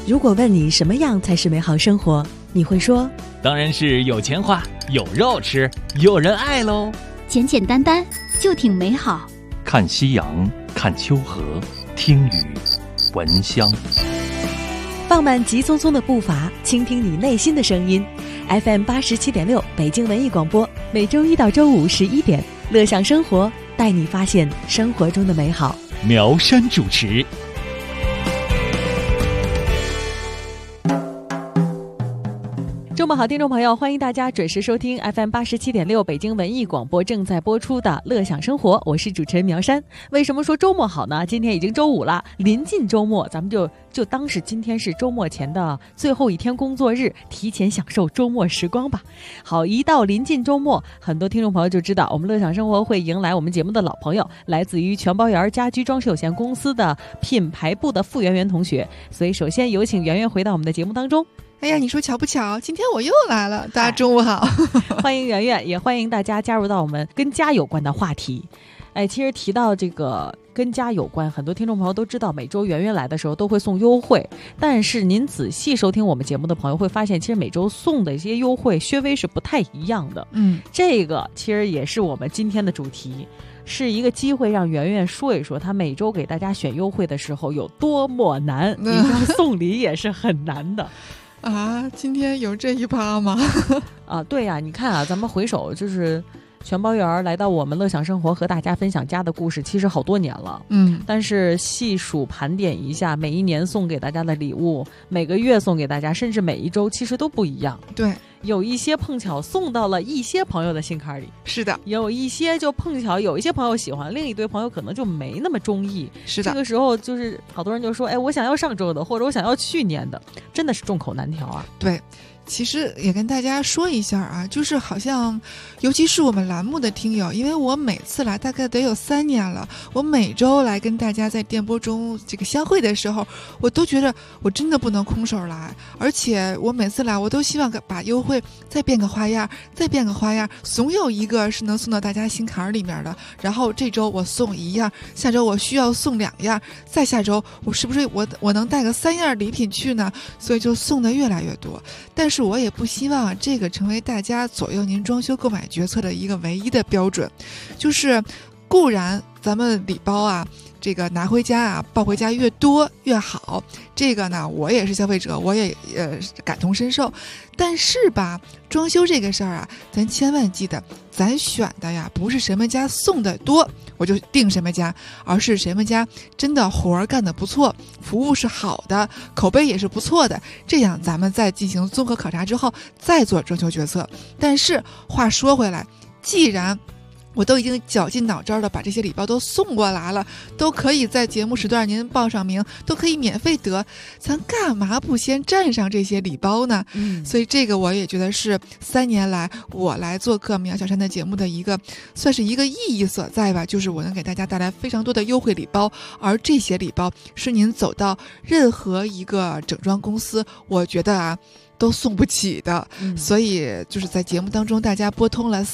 如果问你什么样才是美好生活，你会说当然是有钱花，有肉吃，有人爱喽。 简简单单就挺美好。 看夕阳，看秋河，听雨，闻香。 放慢急匆匆的步伐，倾听你内心的声音。FM 87.6北京文艺广播，每周一到周五11点，乐享生活，带你发现生活中的美好。 苗山主持。 周末好，听众朋友，欢迎大家准时收听 FM 87.6北京文艺广播正在播出的乐享生活，我是主持人苗山。为什么说周末好呢？今天已经周五了，临近周末，咱们就当是今天是周末前的最后一天工作日，提前享受周末时光吧。好，一到临近周末，很多听众朋友就知道我们乐享生活会迎来我们节目的老朋友，来自于全包园家居装饰有限公司的品牌部的傅圆圆同学。所以首先有请圆圆回到我们的节目当中。 哎呀，你说巧不巧？今天我又来了，大家中午好。 欢迎圆圆，也欢迎大家加入到我们跟家有关的话题。其实提到这个跟家有关，很多听众朋友都知道，每周圆圆来的时候都会送优惠，但是您仔细收听我们节目的朋友会发现，其实每周送的一些优惠稍微是不太一样的。这个其实也是我们今天的主题，是一个机会让圆圆说一说她每周给大家选优惠的时候有多么难。你知道送礼也是很难的。 啊，今天有这一趴吗？ 对呀，你看啊，咱们回首就是全包园来到我们乐享生活和大家分享家的故事，其实好多年了。但是细数盘点一下，每一年送给大家的礼物，每个月送给大家，甚至每一周其实都不一样。 对， 有一些碰巧送到了一些朋友的心坎里， 是的， 有一些就碰巧有一些朋友喜欢，另一堆朋友可能就没那么中意。 是的， 这个时候就是好多人就说，我想要上周的，或者我想要去年的，真的是众口难调啊。 对，其实也跟大家说一下啊，就是好像尤其是我们栏目的听友，因为我每次来大概得有3年了，我每周来跟大家在电波中这个相会的时候，我都觉得我真的不能空手来，而且我每次来我都希望把优惠再变个花样，再变个花样，总有一个是能送到大家心坎里面的。然后这周我送1样，下周我需要送2样，再下周我是不是我能带个3样礼品去呢？所以就送的越来越多。但是我也不希望这个成为大家左右您装修购买决策的一个唯一的标准，就是固然咱们礼包啊，这个拿回家啊，抱回家越多越好，这个呢我也是消费者，我也感同身受。但是吧，装修这个事儿啊，咱千万记得，咱选的呀不是什么家送的多我就定什么家，而是什么家真的活儿干得不错，服务是好的，口碑也是不错的，这样咱们再进行综合考察之后再做装修决策。但是话说回来，既然我都已经绞尽脑汁的把这些礼包都送过来了，都可以在节目时段您报上名，都可以免费得，咱干嘛不先占上这些礼包呢？所以这个我也觉得是3年来我来做客苗小山的节目的一个算是一个意义所在吧，就是我能给大家带来非常多的优惠礼包，而这些礼包是您走到任何一个整装公司，我觉得啊都送不起的。所以就是在节目当中大家拨通了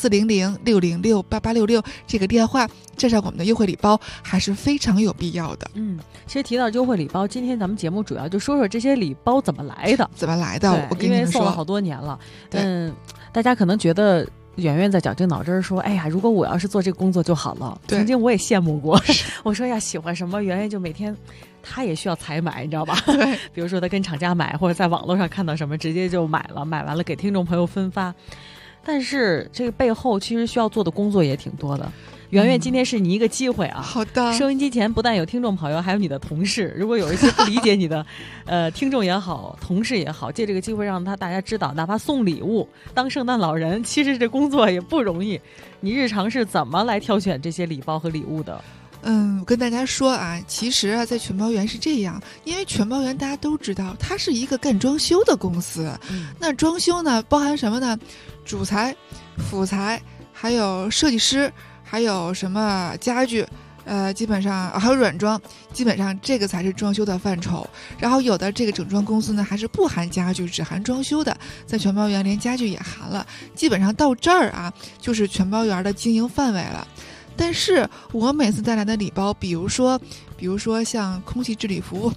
400-606-8866这个电话，占上我们的优惠礼包还是非常有必要的。 其实提到优惠礼包，今天咱们节目主要就说说这些礼包怎么来的。 我跟你们说， 因为送了好多年了。大家可能觉得圆圆在绞尽脑汁说，哎呀，如果我要是做这个工作就好了。曾经我也羡慕过，我说呀，喜欢什么，圆圆就每天他也需要采买，你知道吧？ 对， 比如说他跟厂家买，或者在网络上看到什么直接就买了，买完了给听众朋友分发。但是这个背后其实需要做的工作也挺多的。圆圆，今天是你一个机会啊！ 好的。 收音机前不但有听众朋友，还有你的同事。如果有一些不理解你的，听众也好，同事也好，借这个机会让大家知道，哪怕送礼物、当圣诞老人，其实这工作也不容易。你日常是怎么来挑选这些礼包和礼物的？ 我跟大家说啊，其实啊，在全包园是这样，因为全包园大家都知道，它是一个干装修的公司。那装修呢，包含什么呢？主材、辅材，还有设计师，还有什么家具，基本上还有软装，基本上这个才是装修的范畴。然后有的这个整装公司呢，还是不含家具，只含装修的，在全包园连家具也含了。基本上到这儿啊，就是全包园的经营范围了。但是我每次带来的礼包，比如说像空气治理服，比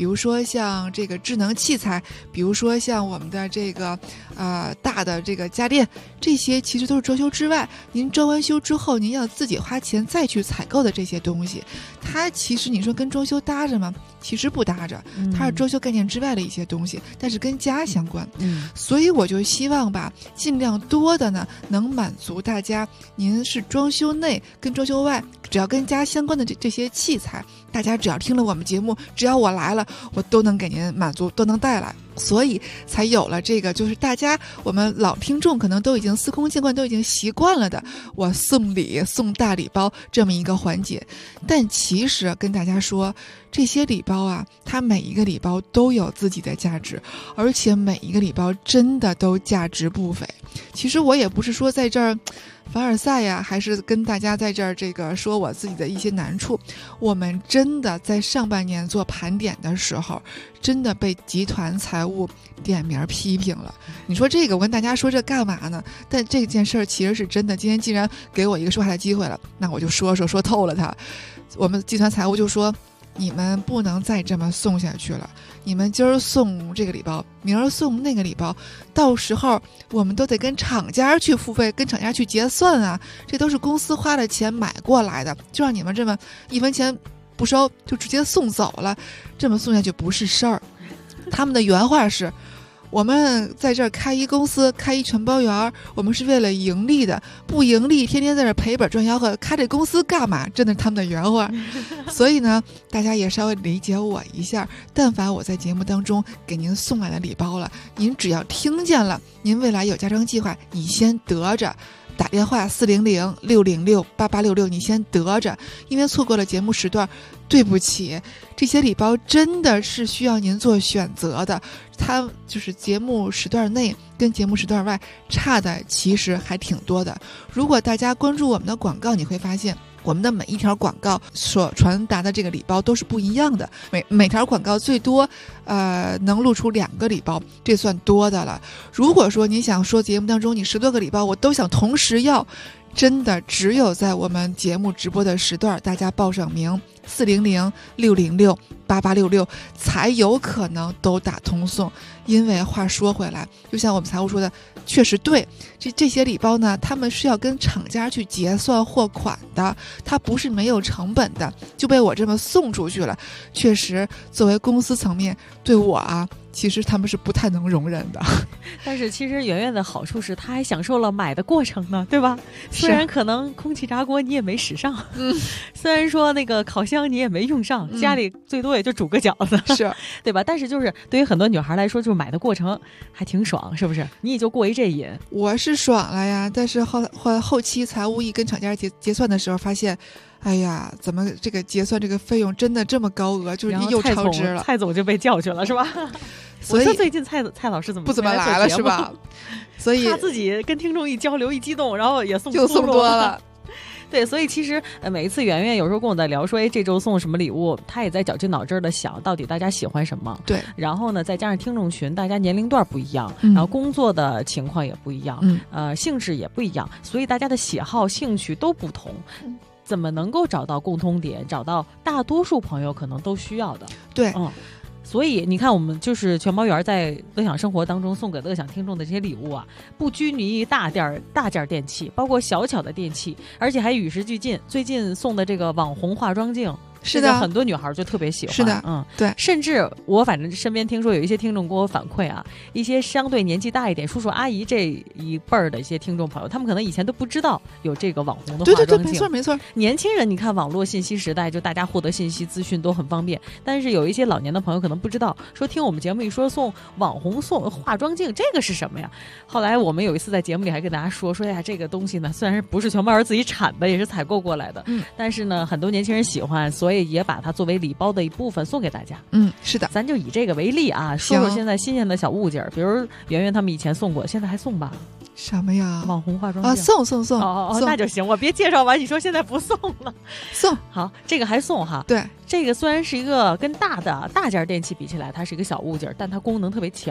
比如说像这个智能器材，比如说像我们的这个大的这个家电，这些其实都是装修之外，您装完修之后您要自己花钱再去采购的这些东西，它其实你说跟装修搭着吗？其实不搭着，它是装修概念之外的一些东西，但是跟家相关。所以我就希望吧，尽量多的呢能满足大家，您是装修内跟装修外，只要跟家相关的这些器材，大家只要听了我们节目，只要我来了，我都能给您满足，都能带来。所以才有了这个，就是大家我们老听众可能都已经司空见惯，都已经习惯了的，我送礼送大礼包这么一个环节。但其实跟大家说，这些礼包啊，它每一个礼包都有自己的价值，而且每一个礼包真的都价值不菲。其实我也不是说在这儿凡尔赛呀，还是跟大家在这儿这个说我自己的一些难处。我们真的在上半年做盘点的时候，真的被集团财务点名批评了。你说这个，我跟大家说这干嘛呢？但这件事儿其实是真的。今天既然给我一个说话的机会了，那我就说透了它。我们集团财务就说，你们不能再这么送下去了，你们今儿送这个礼包，明儿送那个礼包，到时候我们都得跟厂家去付费，跟厂家去结算啊，这都是公司花了钱买过来的，就让你们这么1分钱不收就直接送走了，这么送下去不是事儿。他们的原话是，我们在这儿开一公司，开一全包园，我们是为了盈利的，不盈利天天在这赔本赚吆喝，开这公司干嘛？真的是他们的原话。所以呢，大家也稍微理解我一下，但凡我在节目当中给您送来的礼包了，您只要听见了，您未来有家装计划，你先得着，打电话400-606-8866，你先得着，因为错过了节目时段，对不起，这些礼包真的是需要您做选择的，它就是节目时段内跟节目时段外差的其实还挺多的。如果大家关注我们的广告，你会发现我们的每一条广告所传达的这个礼包都是不一样的，每条广告最多能录出2个礼包，这算多的了。如果说你想说节目当中你10多个礼包我都想同时要，真的只有在我们节目直播的时段，大家报上名400-606-8866才有可能都打通送。因为话说回来，就像我们财务说的，确实对，这些礼包呢，他们是要跟厂家去结算货款的，它不是没有成本的，就被我这么送出去了。确实作为公司层面对我啊，其实他们是不太能容忍的。 但是其实圆圆的好处是他还享受了买的过程呢，对吧？虽然可能空气炸锅你也没使上，虽然说那个烤箱你也没用上，家里最多也就煮个饺子， 是对吧？但是就是对于很多女孩来说，就是买的过程还挺爽，是不是？你也就过一这瘾。 我是爽了呀，但是后期财务一跟厂家结算的时候发现，哎呀，怎么这个结算这个费用真的这么高额，就是又超支了。 蔡总就被叫去了，是吧？所以最近蔡老师不怎么来了，是吧？所以他自己跟听众一交流一激动，然后也送多了。 对，所以其实每一次圆圆有时候跟我在聊说，这周送什么礼物，他也在绞尽脑汁的想到底大家喜欢什么。 对， 然后呢，再加上听众群，大家年龄段不一样，然后工作的情况也不一样，性质也不一样，所以大家的喜好兴趣都不同。怎么能够找到共通点，找到大多数朋友可能都需要的？ 对， 所以你看，我们就是全包园在乐享生活当中送给乐享听众的这些礼物啊，不拘泥于大件电器，包括小巧的电器，而且还与时俱进。最近送的这个网红化妆镜， 是的， 很多女孩就特别喜欢。 是的，对。 甚至我反正身边听说有一些听众给我反馈啊，一些相对年纪大一点，叔叔阿姨这一辈儿的一些听众朋友，他们可能以前都不知道有这个网红的化妆镜。 对，没错。 年轻人，你看网络信息时代，就大家获得信息资讯都很方便，但是有一些老年的朋友可能不知道，说听我们节目一说送网红送化妆镜，这个是什么呀？后来我们有一次在节目里还跟大家说呀，这个东西呢，虽然不是全包人自己产的，也是采购过来的，但是呢，很多年轻人喜欢，所以也把它作为礼包的一部分送给大家。 是的， 咱就以这个为例啊，说说现在新鲜的小物件，比如圆圆他们以前送过，现在还送吧？ 什么呀？ 网红化妆镜送那就行，我别介绍完你说现在不送了， 送好，这个还送哈。 对， 这个虽然是一个跟大件电器比起来，它是一个小物件，但它功能特别强。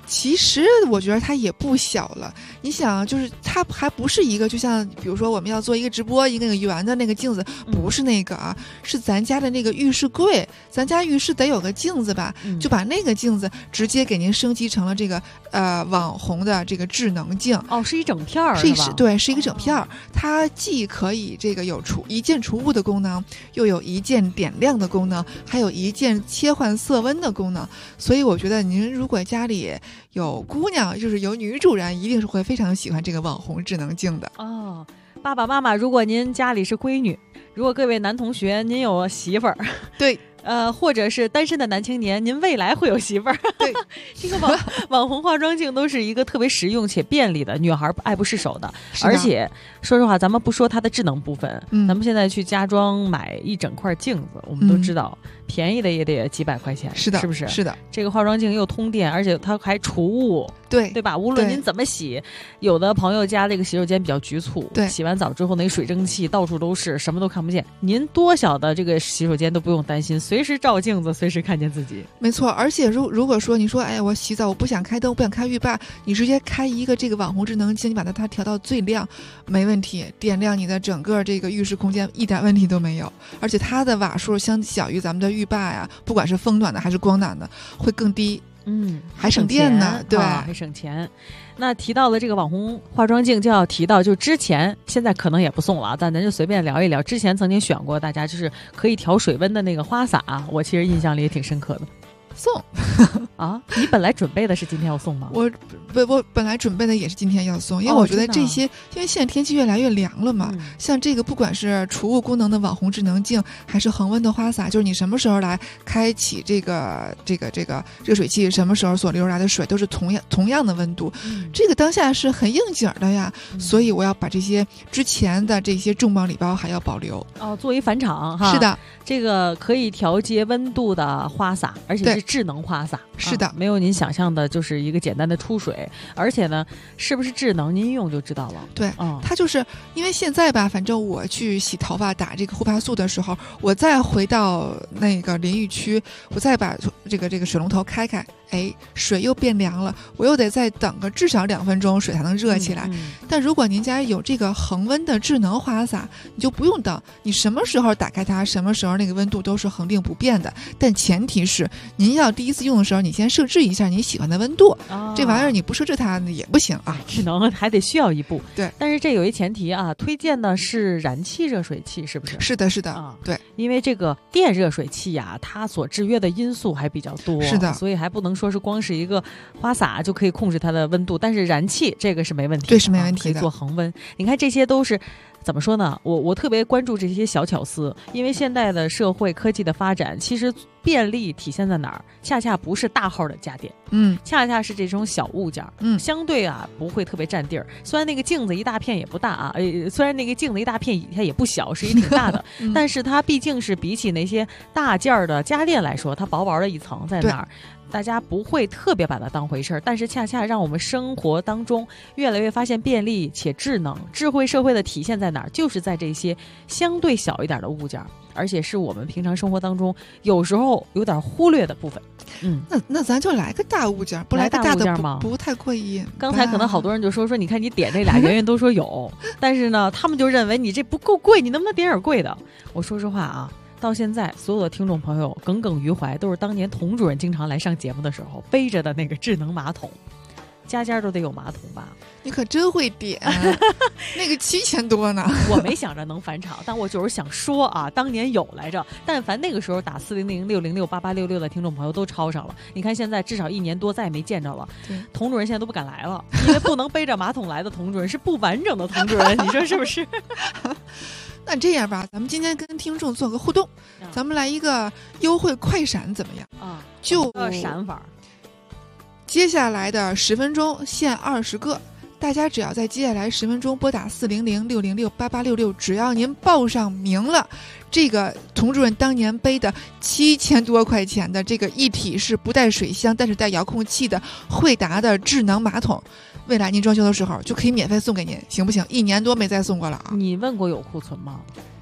其实我觉得它也不小了。你想，就是它还不是一个，就像比如说我们要做一个直播，一个圆的那个镜子，不是那个啊，是咱家的那个浴室柜。咱家浴室得有个镜子吧，就把那个镜子直接给您升级成了这个网红的这个智能镜。 哦，是一整片儿， 对，是一个整片儿。它既可以这个有一键除雾的功能，又有一键点亮的功能，还有一键切换色温的功能。所以我觉得您如果家里有姑娘，就是有女主人，一定是会非常喜欢这个网红智能镜的。 哦，爸爸妈妈，如果您家里是闺女，如果各位男同学您有媳妇儿， 对。 或者是单身的男青年，您未来会有媳妇儿。 对， 这个网红化妆镜都是一个特别实用且便利的，女孩爱不释手的。而且说实话，咱们不说它的智能部分，咱们现在去家装买一整块镜子，我们都知道，便宜的也得几百块钱， 是的， 是不是？ 是的， 这个化妆镜又通电，而且它还除雾，对吧？无论您怎么洗，有的朋友家这个洗手间比较局促， 对， 洗完澡之后那水蒸气到处都是，什么都看不见。您多小的这个洗手间都不用担心，随时照镜子，随时看见自己。 没错，而且如果说你说，哎，我洗澡我不想开灯，不想开浴霸，你直接开一个这个网红智能镜，你把它调到最亮，没问题，点亮你的整个这个浴室空间，一点问题都没有。而且它的瓦数相较于咱们的浴霸呀，不管是风暖的还是光暖的，会更低。还省电呢，对， 还省钱。那提到了这个网红化妆镜，就要提到就之前，现在可能也不送了，但咱就随便聊一聊。之前曾经选过大家就是可以调水温的那个花洒，我其实印象里也挺深刻的。 送啊？你本来准备的是今天要送吗？ 我本来准备的也是今天要送，因为我觉得这些，因为现在天气越来越凉了嘛，像这个不管是除雾功能的网红智能镜，还是恒温的花洒，就是你什么时候来开启这个热水器，什么时候所流出来的水都是同样的温度，这个当下是很应景的呀，所以我要把这些之前的这些重磅礼包还要保留。 作为返场哈。 是的， 这个可以调节温度的花洒，而且是智能花洒。 是的， 没有您想象的就是一个简单的出水，而且呢，是不是智能您一用就知道了。 对，它就是因为现在吧，反正我去洗头发打这个护发素的时候，我再回到那个淋浴区，我再把这个水龙头开，水又变凉了，我又得再等个至少2分钟，水才能热起来。但如果您家有这个恒温的智能花洒，你就不用等，你什么时候打开它，什么时候那个温度都是恒定不变的。但前提是您要第一次用的时候，你先设置一下你喜欢的温度。这玩意儿你不设置它也不行啊， 智能还得需要一步。 对， 但是这有一前提啊，推荐的是燃气热水器，是不是？ 是的，对， 因为这个电热水器呀，它所制约的因素还比较多， 是的， 所以还不能说是光是一个花洒就可以控制它的温度，但是燃气这个是没问题的， 对，是没问题的， 可以做恒温。你看这些都是怎么说呢？我特别关注这些小巧思，因为现代的社会科技的发展，其实便利体现在哪儿？恰恰不是大号的家电，恰恰是这种小物件，相对不会特别占地儿。虽然那个镜子一大片也不大啊，虽然那个镜子一大片它也不小，是也挺大的，但是它毕竟是比起那些大件儿的家电来说，它薄薄的一层在那儿。大家不会特别把它当回事儿，但是恰恰让我们生活当中越来越发现便利且智能。智慧社会的体现在哪儿？就是在这些相对小一点的物件，而且是我们平常生活当中有时候有点忽略的部分。 那咱就来个大物件，不来个大的吗？不太过瘾。 刚才可能好多人就说你看你点这俩，圆圆都说有，但是呢，他们就认为你这不够贵，你能不能点点贵的？我说实话啊。到现在，所有的听众朋友耿耿于怀，都是当年童主任经常来上节目的时候背着的那个智能马桶，家家都得有马桶吧？ 你可真会点，那个7000多呢。 我没想着能返场，但我就是想说啊，当年有来着。但凡那个时候打400-606-8866的听众朋友都抄上了。你看现在至少1年多再也没见着了，童主任现在都不敢来了，因为不能背着马桶来的童主任是不完整的童主任，你说是不是？ 那这样吧，咱们今天跟听众做个互动，咱们来一个优惠快闪怎么样？就闪法。 接下来的10分钟限20个，大家只要在接下来10分钟拨打400-606-8866，只要您报上名了，这个童主任当年背的7000多块钱的这个一体式不带水箱但是带遥控器的惠达的智能马桶，未来您装修的时候就可以免费送给您，行不行？1年多没再送过了啊！ 你问过有库存吗？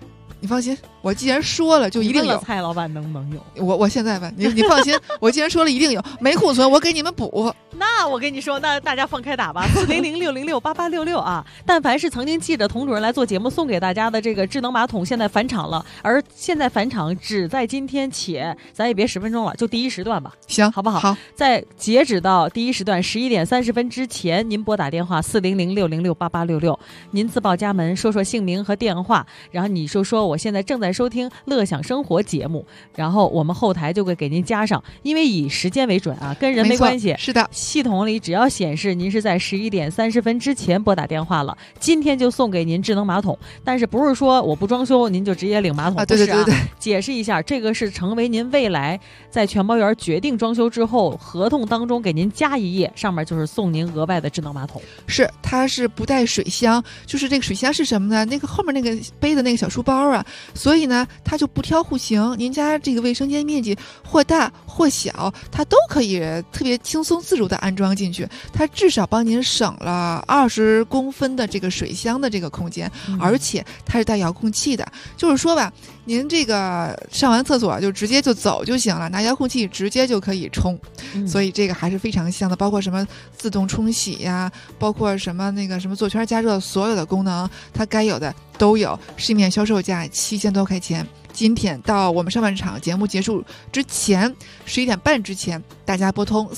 你放心，我既然说了就一定有。 你问了蔡老板能不能有？ 我现在问你放心，我既然说了一定有，没库存我给你们补。 那我跟你说，那大家放开打吧，400-606-8866啊！但凡是曾经记着童主任来做节目送给大家的这个智能马桶，现在返场了，而现在返场只在今天，且咱也别10分钟了，就第一时段吧， 行， 好不好？ 好， 在截止到第一时段11点30分之前，您拨打电话400-606-8866，您自报家门，说说姓名和电话，然后你说我现在正在收听乐享生活节目，然后我们后台就会给您加上，因为以时间为准啊，跟人没关系。 是的， 系统里只要显示您是在11点30分之前拨打电话了，今天就送给您智能马桶。但是不是说我不装修您就直接领马桶？ 啊，对对对对， 解释一下，这个是成为您未来在全包园决定装修之后，合同当中给您加一页，上面就是送您额外的智能马桶。 是，它是不带水箱，就是这个水箱是什么呢？那个后面那个背的那个小书包啊，所以呢，它就不挑户型，您家这个卫生间面积或大或小，它都可以特别轻松自如的安装进去。它至少帮您省了20公分的这个水箱的这个空间，而且它是带遥控器的，就是说吧，您这个上完厕所就直接就走就行了，拿遥控器直接就可以冲，所以这个还是非常香的。包括什么自动冲洗呀，包括什么那个什么座圈加热，所有的功能它该有的都有，市面销售价7000多块钱。今天到我们上半场节目结束之前11点半之前，大家拨通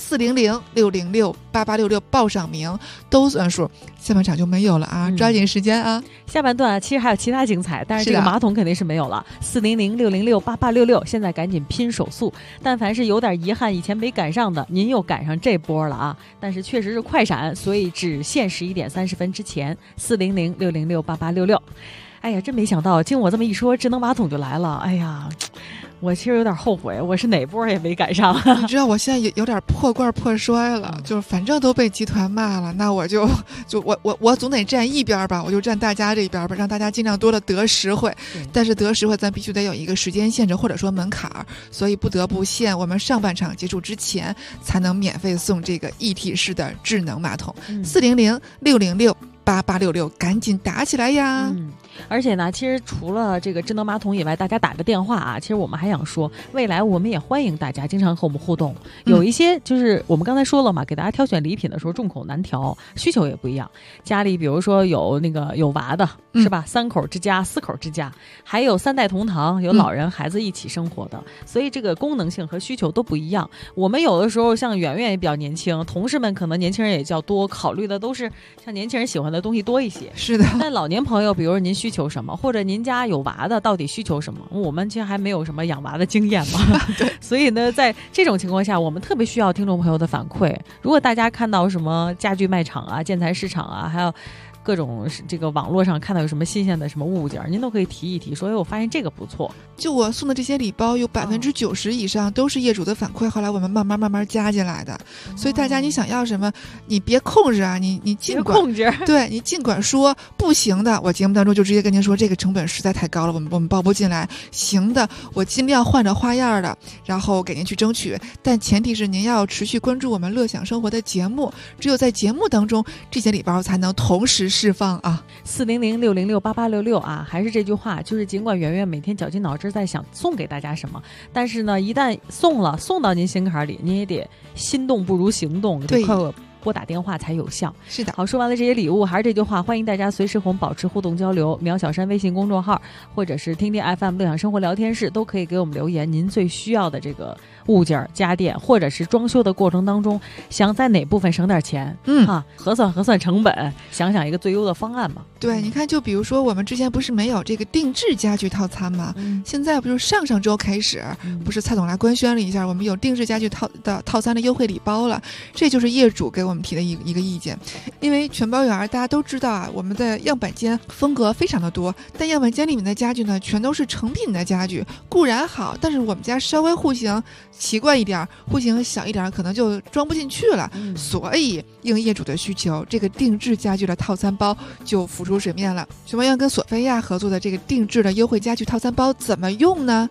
400-606-8866报上名都算数，下半场就没有了啊，抓紧时间啊。 下半段其实还有其他精彩，但是这个马桶肯定是没有了。400-606-8866，现在赶紧拼手速。但凡是有点遗憾以前没赶上的，您又赶上这波了啊！但是确实是快闪，所以只限11点30分之前，400-606-8866。哎呀，真没想到，经我这么一说，智能马桶就来了。哎呀，我其实有点后悔，我是哪波也没赶上。 你知道我现在有点破罐破摔了，就是反正都被集团骂了，那我我总得站一边吧，我就站大家这边吧，让大家尽量多的得实惠。但是得实惠咱必须得有一个时间限制或者说门槛，所以不得不限我们上半场结束之前才能免费送这个一体式的智能马桶。400-606-8866，赶紧打起来呀！ 而且呢，其实除了这个智能马桶以外，大家打个电话啊，其实我们还想说，未来我们也欢迎大家经常和我们互动。有一些就是我们刚才说了嘛，给大家挑选礼品的时候众口难调，需求也不一样。家里比如说有有娃的，是吧？3口之家、4口之家，还有3代同堂，有老人孩子一起生活的，所以这个功能性和需求都不一样。我们有的时候像圆圆也比较年轻，同事们可能年轻人也较多，考虑的都是像年轻人喜欢的东西多一些。 是的， 但老年朋友，比如说您需求什么，或者您家有娃的，到底需求什么？我们其实还没有什么养娃的经验嘛，对，所以呢，在这种情况下，我们特别需要听众朋友的反馈。如果大家看到什么家具卖场啊、建材市场啊，还有各种这个网络上看到有什么新鲜的什么物件，您都可以提一提，说我发现这个不错。 就我送的这些礼包，有90%以上都是业主的反馈，后来我们慢慢加进来的。所以大家你想要什么，你别控制啊，你尽管控制， 对，你尽管说不行的，我节目当中就直接跟您说这个成本实在太高了，我们报不进来。行的，我尽量换着花样的，然后给您去争取。但前提是您要持续关注我们乐享生活的节目，只有在节目当中，这些礼包才能同时释放啊。 400-606-8866啊，还是这句话，就是尽管圆圆每天绞尽脑汁在想送给大家什么，但是呢，一旦送到您心坎里，您也得心动不如行动，得快拨打电话才有效。 是的， 好，说完了这些礼物，还是这句话，欢迎大家随时和我们保持互动交流。苗小山微信公众号，或者是听听 FM 乐享生活聊天室，都可以给我们留言，您最需要的这个物件、家电，或者是装修的过程当中，想在哪部分省点钱，核算成本，想一个最优的方案嘛。 对，你看，就比如说我们之前不是没有这个定制家具套餐吗？现在不是上周开始，不是蔡总来官宣了一下，我们有定制家具套餐的优惠礼包了，这就是业主给我们提的一个意见。因为全包园大家都知道啊，我们的样板间风格非常的多，但样板间里面的家具呢，全都是成品的家具，固然好，但是我们家稍微户型奇怪一点，户型小一点，可能就装不进去了。所以应业主的需求，这个定制家具的套餐包就浮出水面了。全包园跟索菲亚合作的这个定制的优惠家具套餐包怎么用呢？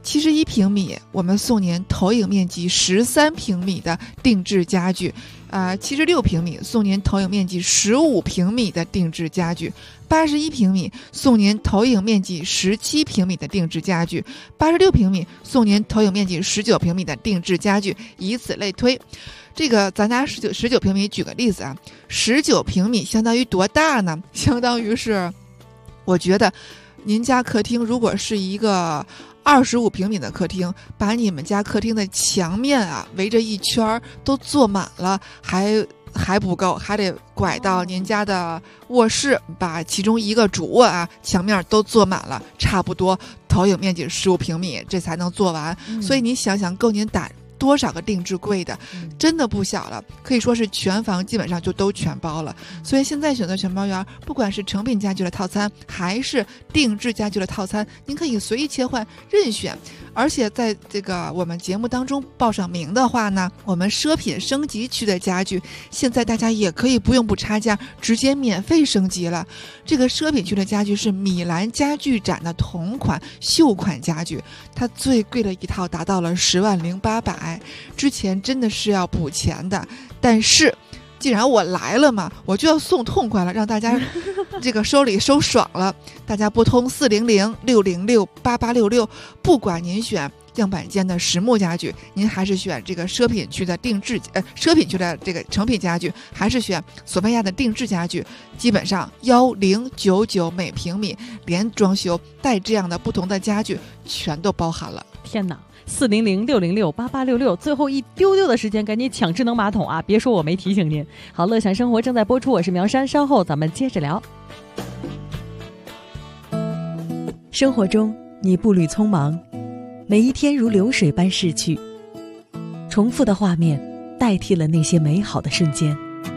71平米，我们送您投影面积13平米的定制家具；76平米送您投影面积15平米的定制家具；81平米送您投影面积17平米的定制家具；86平米送您投影面积19平米的定制家具，以此类推。这个咱拿19平米举个例子啊，19平米相当于多大呢？相当于是，我觉得您家客厅如果是一个25平米的客厅，把你们家客厅的墙面啊围着一圈都坐满了，还不够，还得拐到您家的卧室，把其中一个主卧啊墙面都坐满了，差不多投影面积15平米，这才能做完。所以你想想，够您打多少个定制柜的，真的不小了，可以说是全房基本上就都全包了。所以现在选择全包园，不管是成品家具的套餐还是定制家具的套餐，您可以随意切换任选。而且在这个我们节目当中报上名的话呢，我们奢品升级区的家具现在大家也可以不用补差价，直接免费升级了。这个奢品区的家具是米兰家具展的同款秀款家具，它最贵的一套达到了10.8万，之前真的是要补钱的。但是既然我来了嘛，我就要送痛快了，让大家这个收礼收爽了。大家拨通400-606-8866，不管您选样板间的实木家具，您还是选这个奢品区的奢品区的这个成品家具，还是选索菲亚的定制家具，基本上1099每平米，连装修带这样的不同的家具全都包含了。 天哪！400-606-8866，最后一丢丢的时间，赶紧抢智能马桶啊！别说我没提醒您。好，乐享生活正在播出，我是苗山，稍后咱们接着聊。生活中，你步履匆忙，每一天如流水般逝去，重复的画面代替了那些美好的瞬间。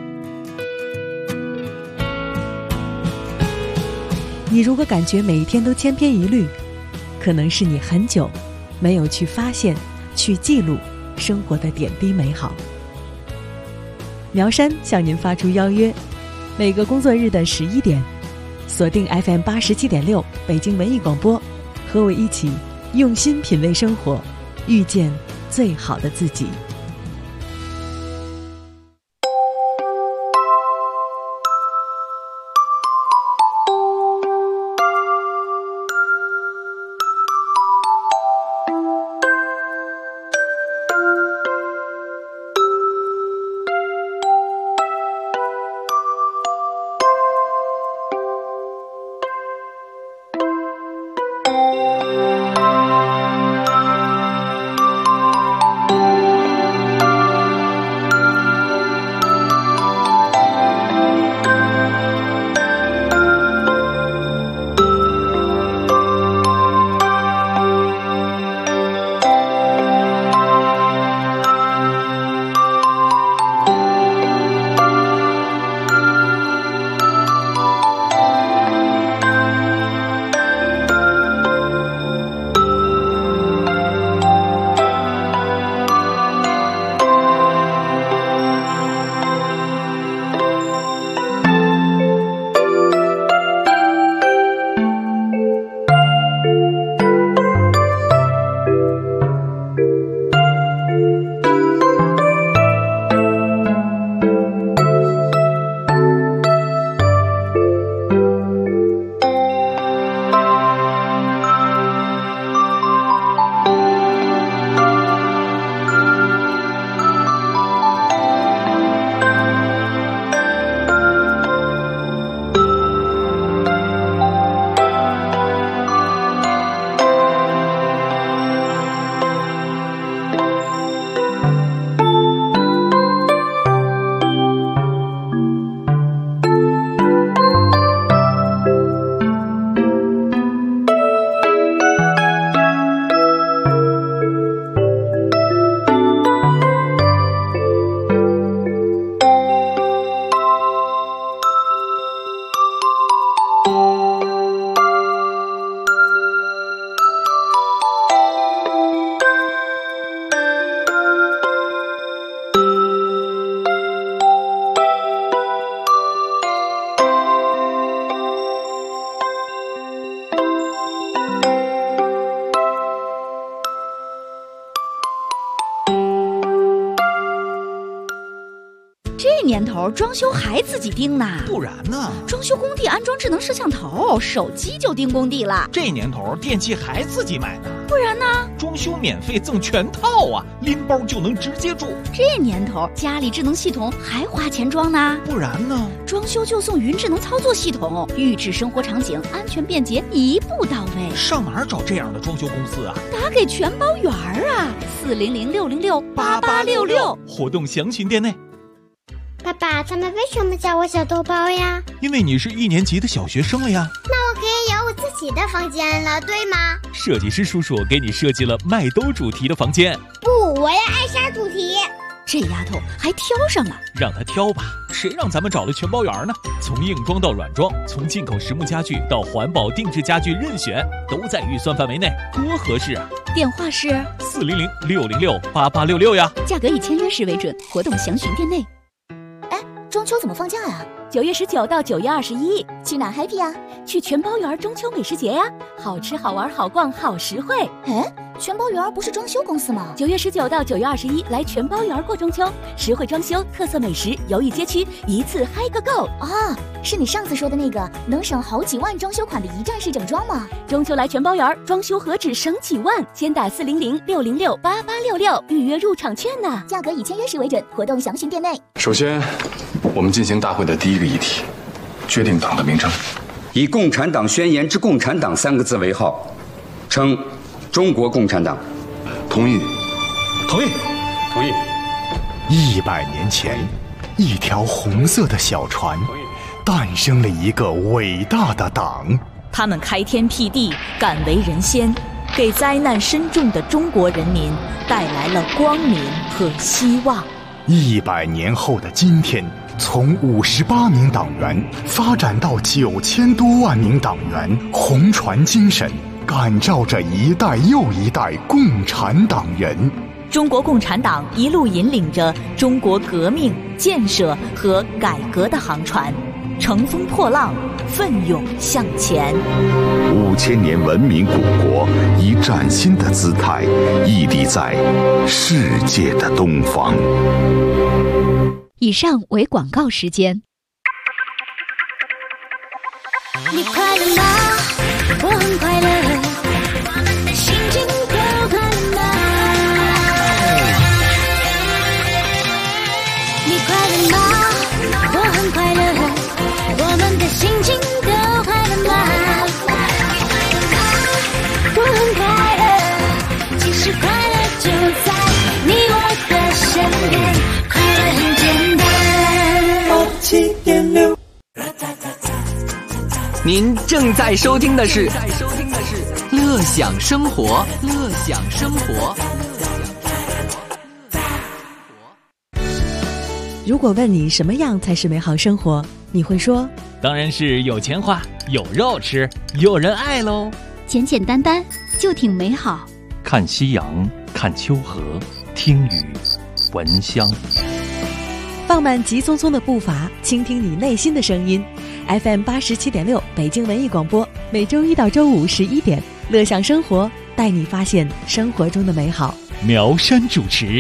你如果感觉每一天都千篇一律，可能是你很久没有去发现、去记录生活的点滴美好。苗山向您发出邀约，每个工作日的11点，锁定 FM 87.6北京文艺广播，和我一起用心品味生活，遇见最好的自己。 这年头装修还自己盯呢？ 不然呢？ 装修工地安装智能摄像头，手机就盯工地了。 这年头电器还自己买呢？ 不然呢？ 装修免费赠全套啊，拎包就能直接住。 这年头家里智能系统还花钱装呢？ 不然呢？ 装修就送云智能操作系统，预制生活场景，安全便捷，一步到位。 上哪儿找这样的装修公司啊？ 打给全包园啊，400-606-8866， 活动详询店内。 爸爸，他们为什么叫我小豆包呀？ 因为你是1年级的小学生了呀。 那我可以有我自己的房间了，对吗？ 设计师叔叔给你设计了麦兜主题的房间。 不，我要艾莎主题。 这丫头还挑上了， 让她挑吧，谁让咱们找了全包园呢？从硬装到软装，从进口实木家具到环保定制家具，任选都在预算范围内，多合适啊！ 电话是 400-606-8866呀。 价格以签约时为准，活动详询店内。中秋怎么放假呀？9月19到9月21，去哪 happy 呀？去全包园中秋美食节呀，好吃好玩好逛好实惠。哎，全包园不是装修公司吗？9月19到9月21，来全包园过中秋，实惠装修，特色美食，犹豫街区，一次嗨个够啊！是你上次说的那个能省好几万装修款的一站式整装吗？ 中秋来全包园，装修何止省几万？先打400-606-8866预约入场券呢。 价格以签约时为准，活动详询店内。 首先，我们进行大会的第一个议题，决定党的名称。 以共产党宣言之共产党3个字为号，称中国共产党。 同意。 同意。同意。 100年前，一条红色的小船，诞生了一个伟大的党。 他们开天辟地，敢为人先，给灾难深重的中国人民带来了光明和希望。 100年后的今天，从58名党员发展到9000多万名党员，红船精神感召着一代又一代共产党人。 中国共产党一路引领着中国革命、建设和改革的航船，乘风破浪，奋勇向前。 5000年文明古国以崭新的姿态屹立在世界的东方。 以上为广告时间。 你快乐吗？我很快乐，我们的心情都快乐吗？你快乐吗？我很快乐，我们的心情都快乐吗？我很快乐，其实快乐就在你我的身边，快乐很简单。7.6。 您正在收听的是《乐享生活》，乐享生活。 如果问你什么样才是美好生活，你会说： 当然是有钱花，有肉吃，有人爱喽。 简简单单就挺美好。 看夕阳，看秋荷，听雨，闻香。 放慢急匆匆的步伐，倾听你内心的声音。FM 87.6北京文艺广播，每周一到周五11点，乐享生活，带你发现生活中的美好。 苗山主持。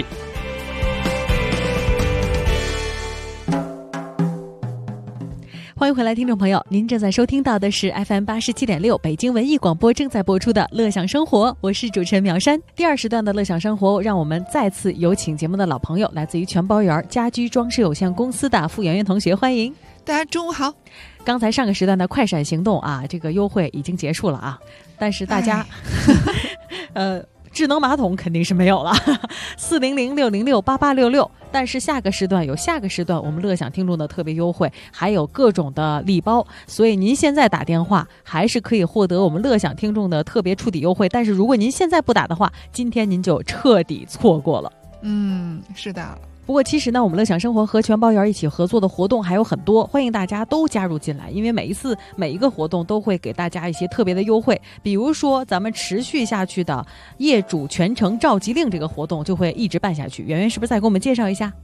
欢迎回来，听众朋友，您正在收听到的是 FM 87.6北京文艺广播正在播出的《乐享生活》，我是主持人苗山。第2时段的《乐享生活》，让我们再次有请节目的老朋友，来自于全包园家居装饰有限公司的傅媛媛同学，欢迎。 大家中午好。 刚才上个时段的快闪行动啊，这个优惠已经结束了啊，但是大家智能马桶肯定是没有了400-606-8866，但是下个时段有下个时段我们乐享听众的特别优惠，还有各种的礼包，所以您现在打电话还是可以获得我们乐享听众的特别触底优惠，但是如果您现在不打的话，今天您就彻底错过了。 是的。 不过其实呢，我们乐享生活和全包园一起合作的活动还有很多，欢迎大家都加入进来，因为每一个活动都会给大家一些特别的优惠，比如说咱们持续下去的业主全程召集令这个活动就会一直办下去。圆圆是不是再给我们介绍一下？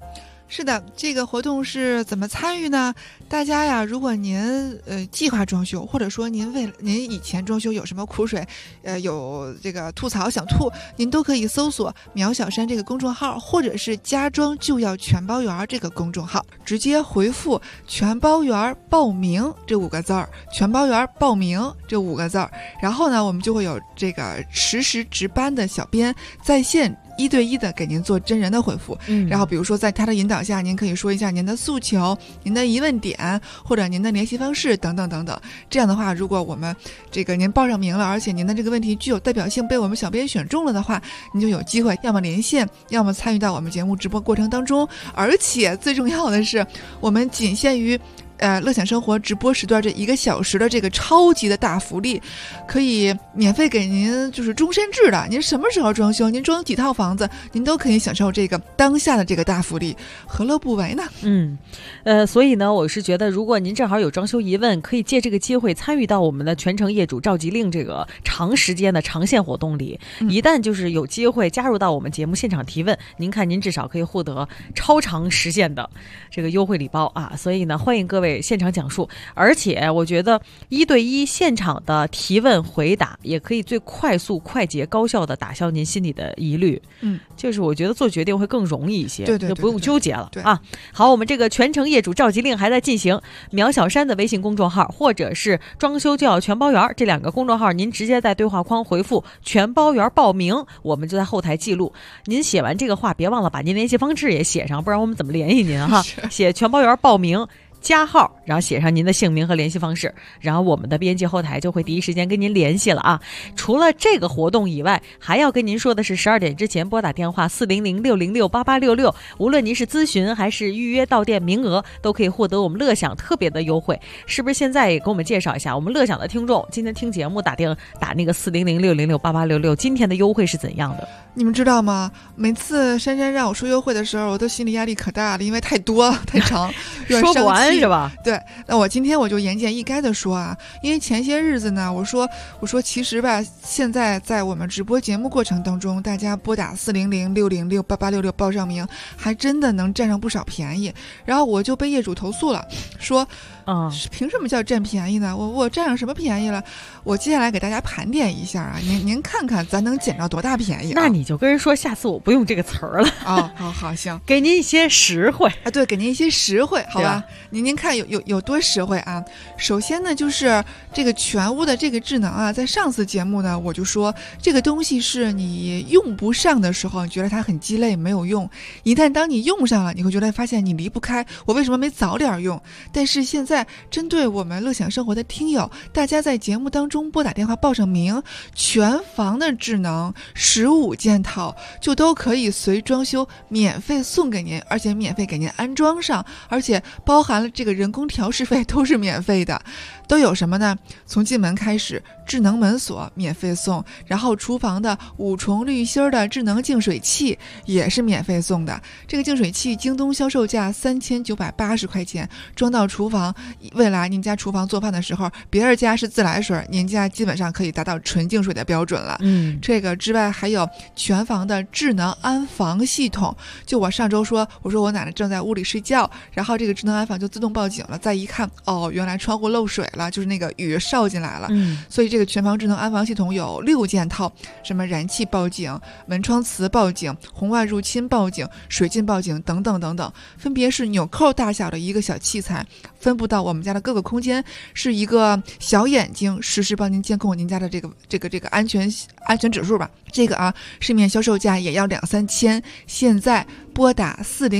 是的，这个活动是怎么参与呢？大家呀，如果您计划装修，或者说您以前装修有什么苦水，有这个吐槽想吐，您都可以搜索苗小山这个公众号，或者是家装就要全包圆这个公众号，直接回复全包圆报名这5个字儿，全包圆报名这5个字儿，然后呢，我们就会有这个实时值班的小编在线1对1的给您做真人的回复，然后比如说在他的引导下，您可以说一下您的诉求、您的疑问点或者您的联系方式等等等等。这样的话，如果我们这个您报上名了，而且您的这个问题具有代表性，被我们小编选中了的话，您就有机会要么连线，要么参与到我们节目直播过程当中。而且最重要的是，我们仅限于乐享生活直播时段这1个小时的这个超级的大福利，可以免费给您，就是终身制的，您什么时候装修，您装几套房子，您都可以享受这个当下的这个大福利，何乐不为呢？ 所以呢，我是觉得如果您正好有装修疑问，可以借这个机会参与到我们的全程业主召集令这个长时间的长线活动里。一旦就是有机会加入到我们节目现场提问，您看您至少可以获得超长时限的这个优惠礼包啊！所以呢，欢迎各位现场讲述，而且我觉得1对1现场的提问回答也可以最快速、快捷、高效的打消您心里的疑虑。就是我觉得做决定会更容易一些，就不用纠结了啊。好，我们这个全程业主召集令还在进行，苗小山的微信公众号或者是装修就要全包圆这2个公众号，您直接在对话框回复全包圆报名，我们就在后台记录。您写完这个话别忘了把您联系方式也写上，不然我们怎么联系您哈？写全包圆报名加号，然后写上您的姓名和联系方式，然后我们的编辑后台就会第一时间跟您联系了啊。除了这个活动以外，还要跟您说的是12点之前拨打电话400-606-8866，无论您是咨询还是预约到店名额，都可以获得我们乐享特别的优惠。是不是现在也给我们介绍一下，我们乐享的听众今天听节目打那个400-606-8866，今天的优惠是怎样的？ 你们知道吗？每次珊珊让我说优惠的时候，我都心理压力可大了，因为太多太长， 说不完是吧？ 对，那我今天我就言简意赅的说啊，因为前些日子呢，我说其实吧，现在在我们直播节目过程当中，大家拨打400-606-8866报上名，还真的能占上不少便宜。然后我就被业主投诉了，说凭什么叫占便宜呢？我占上什么便宜了？我接下来给大家盘点一下啊，您看看咱能捡着多大便宜？ 那你就跟人说，下次我不用这个词儿了好行， 给您一些实惠啊，对，给您一些实惠，好吧？您看有多实惠啊？首先呢，就是这个全屋的这个智能啊，在上次节目呢，我就说这个东西是你用不上的时候，你觉得它很鸡肋没有用，一旦当你用上了，你会觉得发现你离不开，我为什么没早点用？但是现在针对我们乐享生活的听友，大家在节目当中拨打电话报上名，全房的智能15件套就都可以随装修免费送给您，而且免费给您安装上，而且包含了这个人工调试费都是免费的。都有什么呢？从进门开始，智能门锁免费送，然后厨房的5重滤芯的智能净水器也是免费送的。这个净水器京东销售价3980块钱，装到厨房，未来您家厨房做饭的时候，别人家是自来水，您家基本上可以达到纯净水的标准了。这个之外还有全房的智能安防系统。就我上周说，我说我奶奶正在屋里睡觉，然后这个智能安防就自动报警了，再一看，原来窗户漏水了，就是那个雨烧进来了。所以这个全房智能安防系统有6件套，什么燃气报警、门窗磁报警、红外入侵报警、水浸报警等等等等，分别是纽扣大小的一个小器材，分布到我们家的各个空间，是一个小眼睛，实时帮您监控您家的这个安全指数吧。这个啊，市面销售价也要2-3千，现在拨打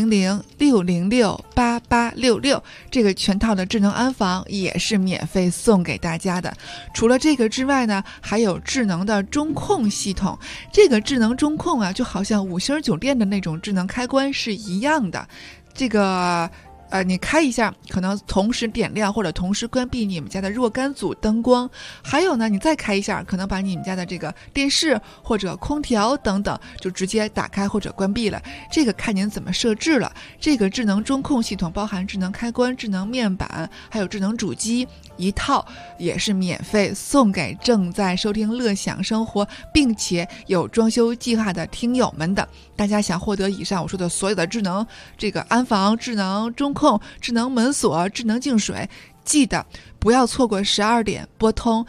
400-606-8866，这个全套的智能安防也是免费送给大家的。除了这个之外呢，还有智能的中控系统。这个智能中控啊，就好像5星酒店的那种智能开关是一样的。这个你开一下，可能同时点亮或者同时关闭你们家的若干组灯光。还有呢，你再开一下，可能把你们家的这个电视或者空调等等就直接打开或者关闭了。这个看您怎么设置了。这个智能中控系统包含智能开关、智能面板，还有智能主机一套，也是免费送给正在收听乐享生活并且有装修计划的听友们的。大家想获得以上我说的所有的智能这个安防、智能中控、智能门锁、智能净水，记得不要错过12点拨通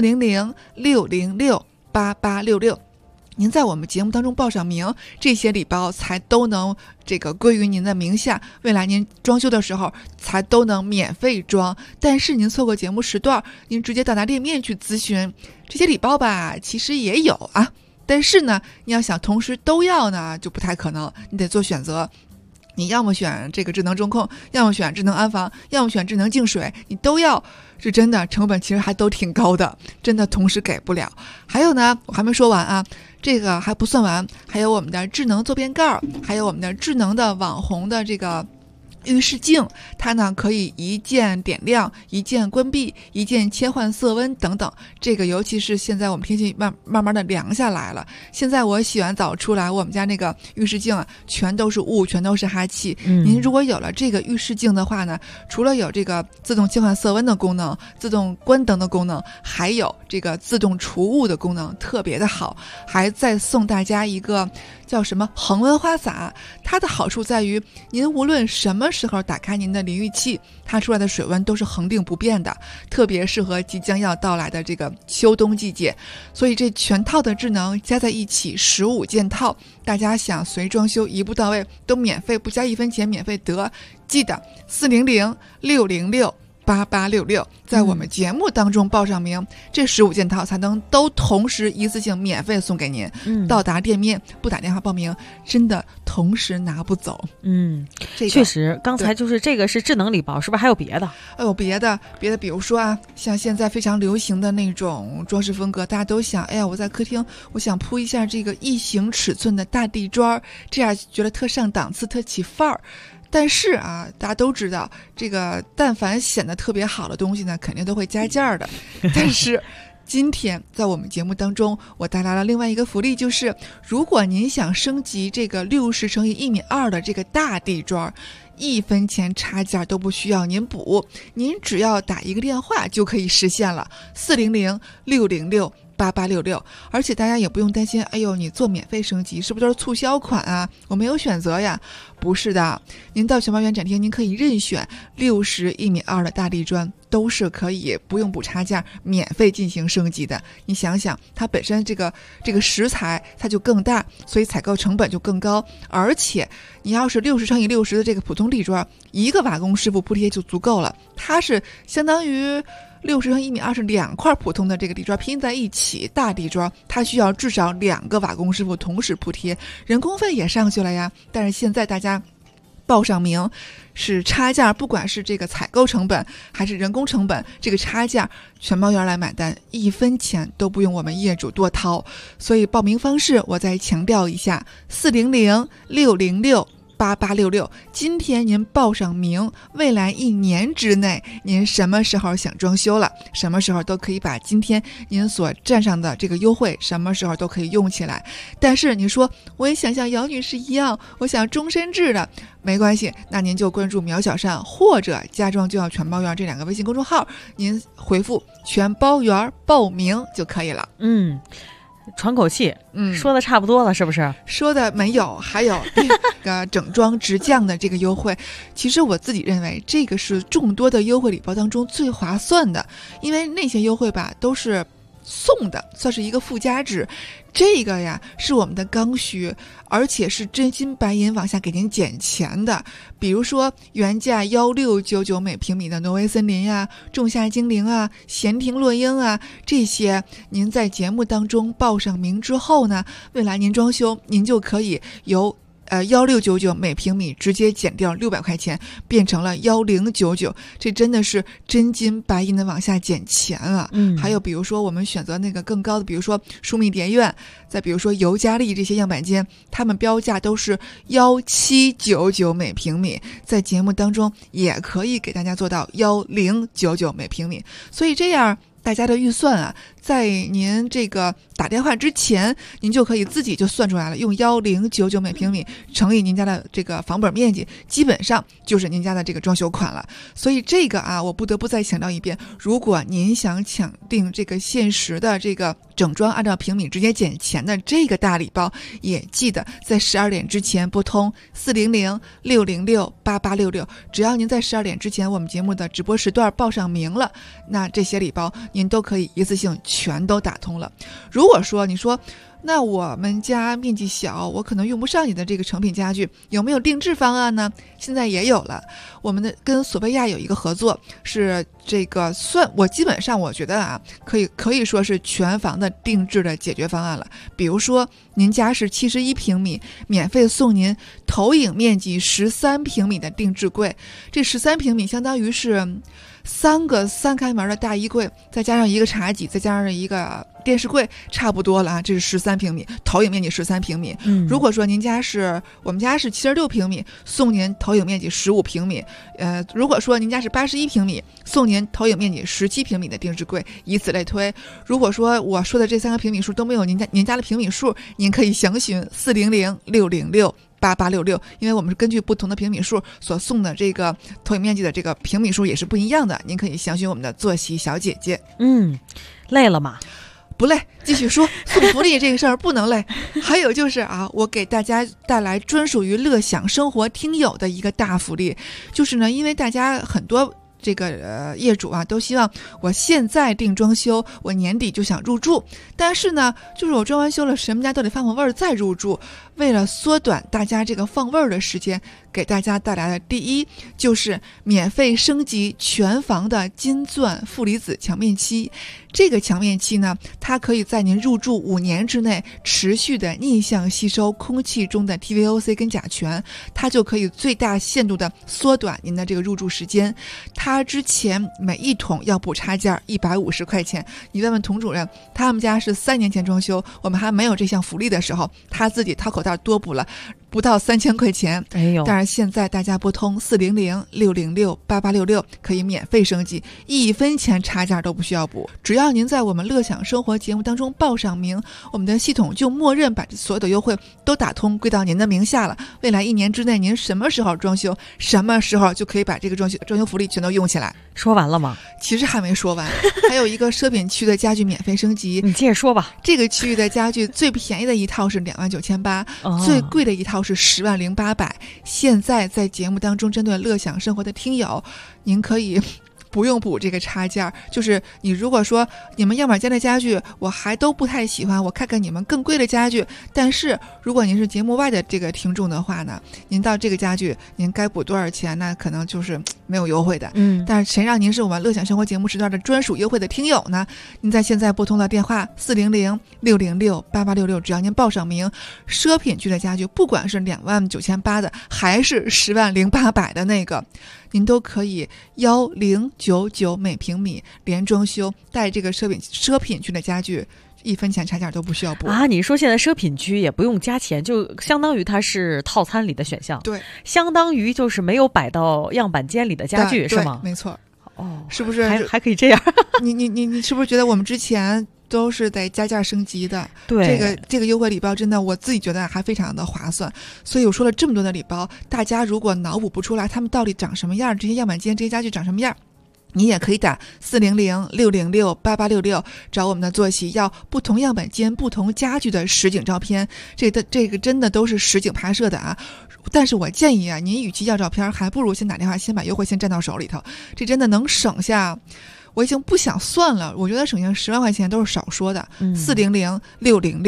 400-606-8866。您在我们节目当中报上名，这些礼包才都能这个归于您的名下，未来您装修的时候才都能免费装。但是您错过节目时段，您直接到达店面去咨询这些礼包吧，其实也有啊。但是呢，你要想同时都要呢，就不太可能，你得做选择。你要么选这个智能中控，要么选智能安防，要么选智能净水，你都要，是真的成本其实还都挺高的，真的同时给不了。还有呢，我还没说完啊，这个还不算完，还有我们的智能坐便盖，还有我们的智能的网红的这个浴室镜，它呢可以一键点亮、一键关闭、一键切换色温等等。这个尤其是现在我们天气慢慢的凉下来了，现在我洗完澡出来，我们家那个浴室镜啊，全都是雾，全都是哈气。您如果有了这个浴室镜的话呢，除了有这个自动切换色温的功能、自动关灯的功能，还有这个自动除雾的功能，特别的好。还再送大家一个叫什么恒温花洒，它的好处在于您无论什么时候打开您的淋浴器，它出来的水温都是恒定不变的，特别适合即将要到来的这个秋冬季节。所以这全套的智能加在一起15件套，大家想随装修一步到位都免费，不加1分钱免费得。记得400-606-8866，在我们节目当中报上名，这15件套才能都同时一次性免费送给您。到达店面不打电话报名，真的同时拿不走。这个确实，刚才就是这个是智能礼包，是不是还有别的？ 别的，比如说啊，像现在非常流行的那种装饰风格，大家都想，哎呀，我在客厅，我想铺一下这个异形尺寸的大地砖，这样觉得特上档次，特起范儿。但是啊，大家都知道，这个但凡显得特别好的东西呢，肯定都会加价的。但是今天在我们节目当中，我带来了另外一个福利，就是如果您想升级这个60×1.2米的这个大地砖，1分钱差价都不需要您补，您只要打一个电话就可以实现了，400-606-8866。而且大家也不用担心，哎呦，你做免费升级是不是都是促销款啊？我没有选择呀。不是的，您到全包园展厅，您可以任选60×1.2米的大地砖，都是可以不用补差价免费进行升级的。你想想，它本身这个石材它就更大，所以采购成本就更高。而且你要是60×60的这个普通地砖，一个瓦工师傅铺贴就足够了，它是相当于60×1.2米是2块普通的这个地砖拼在一起，大地砖它需要至少2个瓦工师傅同时铺贴，人工费也上去了呀。但是现在大家报上名是差价，不管是这个采购成本还是人工成本，这个差价全包园来买单，1分钱都不用我们业主多掏。所以报名方式我再强调一下，400-606-8866。今天您报上名，未来1年之内，您什么时候想装修了，什么时候都可以把今天您所占上的这个优惠，什么时候都可以用起来。但是你说我也想像姚女士一样，我想终身制的，没关系，那您就关注苗小善或者家装就要全包园这2个微信公众号，您回复全包园报名就可以了。 喘口气，说的差不多了，是不是？ 说的没有，还有这个整装直降的这个优惠，其实我自己认为这个是众多的优惠礼包当中最划算的，因为那些优惠吧都是送的，算是一个附加值。这个呀是我们的刚需，而且是真金白银往下给您减钱的。比如说原价1699每平米的挪威森林啊、仲夏精灵啊、闲庭落英啊，这些您在节目当中报上名之后呢，未来您装修您就可以由 1699每平米直接减掉600块钱，变成了1099，这真的是真金白银的往下减钱了。还有比如说我们选择那个更高的，比如说枢密蝶院，再比如说尤加利这些样板间，他们标价都是1799每平米，在节目当中也可以给大家做到1099每平米。所以这样大家的预算啊，在您这个打电话之前，您就可以自己就算出来了，用1099每平米乘以您家的这个房本面积，基本上就是您家的这个装修款了。所以这个啊，我不得不再强调一遍，如果您想抢定这个限时的这个整装按照平米直接减钱的这个大礼包，也记得在12点之前拨通400-606-8866，只要您在12点之前我们节目的直播时段报上名了，那这些礼包您都可以一次性全都打通了。如果说你说那我们家面积小，我可能用不上你的这个成品家具，有没有定制方案呢？现在也有了，我们的跟索菲亚有一个合作，是这个我基本上我觉得啊，可以说是全房的定制的解决方案了。比如说您家是71平米，免费送您投影面积13平米的定制柜，这13平米相当于是3个3开门的大衣柜，再加上一个茶几，再加上一个电视柜，差不多了啊。这是13平米，投影面积13平米。如果说我们家是76平米，送您投影面积15平米。如果说您家是81平米，送您投影面积17平米的定制柜，以此类推。如果说我说的这3个平米数都没有您家的平米数，您可以详询400-606-8866，因为我们是根据不同的平米数所送的这个投影面积的这个平米数也是不一样的，您可以详询我们的坐席小姐姐。 累了吗？ 不累，继续说。送福利这个事儿不能累。还有就是啊，我给大家带来专属于乐享生活听友的一个大福利，就是呢，因为大家很多这个业主啊都希望我现在定装修，我年底就想入住，但是呢，就是我装完修了，什么家都得放味儿再入住。为了缩短大家这个放味儿的时间，给大家带来的第一就是免费升级全房的金钻负离子墙面漆。这个墙面漆呢，它可以在您入住5年之内持续的逆向吸收空气中的 TVOC 跟甲醛，它就可以最大限度的缩短您的这个入住时间。它之前每一桶要补差价150块钱，你问问童主任，他们家是3年前装修，我们还没有这项福利的时候，他自己掏口袋多补了不到3000块钱。但是现在大家拨通400-606-8866可以免费升级，1分钱差价都不需要补。只要您在我们乐享生活节目当中报上名，我们的系统就默认把所有的优惠都打通归到您的名下了。未来1年之内您什么时候装修，什么时候就可以把这个装修福利全都用起来。 说完了吗？ 其实还没说完，还有一个奢品区的家具免费升级。 你接着说吧。 这个区域的家具最便宜的一套是29800，最贵的一套是100800。现在在节目当中针对乐享生活的听友，您可以不用补这个差价，就是你如果说你们样板间的家具我还都不太喜欢，我看看你们更贵的家具，但是如果您是节目外的这个听众的话呢，您到这个家具您该补多少钱，那可能就是没有优惠的。但是谁让您是我们乐享生活节目时段的专属优惠的听友呢？您在现在拨通的电话400-606-8866，只要您报上名，奢品区的家具不管是29800的还是100800的那个，您都可以1099每平米连装修，带这个奢品区的家具1分钱差价都不需要补啊！你说现在奢品区也不用加钱，就相当于它是套餐里的选项， 对， 相当于就是没有摆到样板间里的家具，是吗？ 没错。是不是还可以这样？ 你是不是觉得我们之前都是得加价升级的？ 对， 这个优惠礼包真的我自己觉得还非常的划算。所以我说了这么多的礼包，大家如果脑补不出来他们到底长什么样，这些样板间这些家具长什么样，你也可以打400-606-8866找我们的坐席，要不同样板间不同家具的实景照片。这个真的都是实景拍摄的啊。但是我建议啊，您与其要照片，还不如先打电话，先把优惠先占到手里头，这真的能省下，我已经不想算了，我觉得省下10万块钱都是少说的。400-606-8866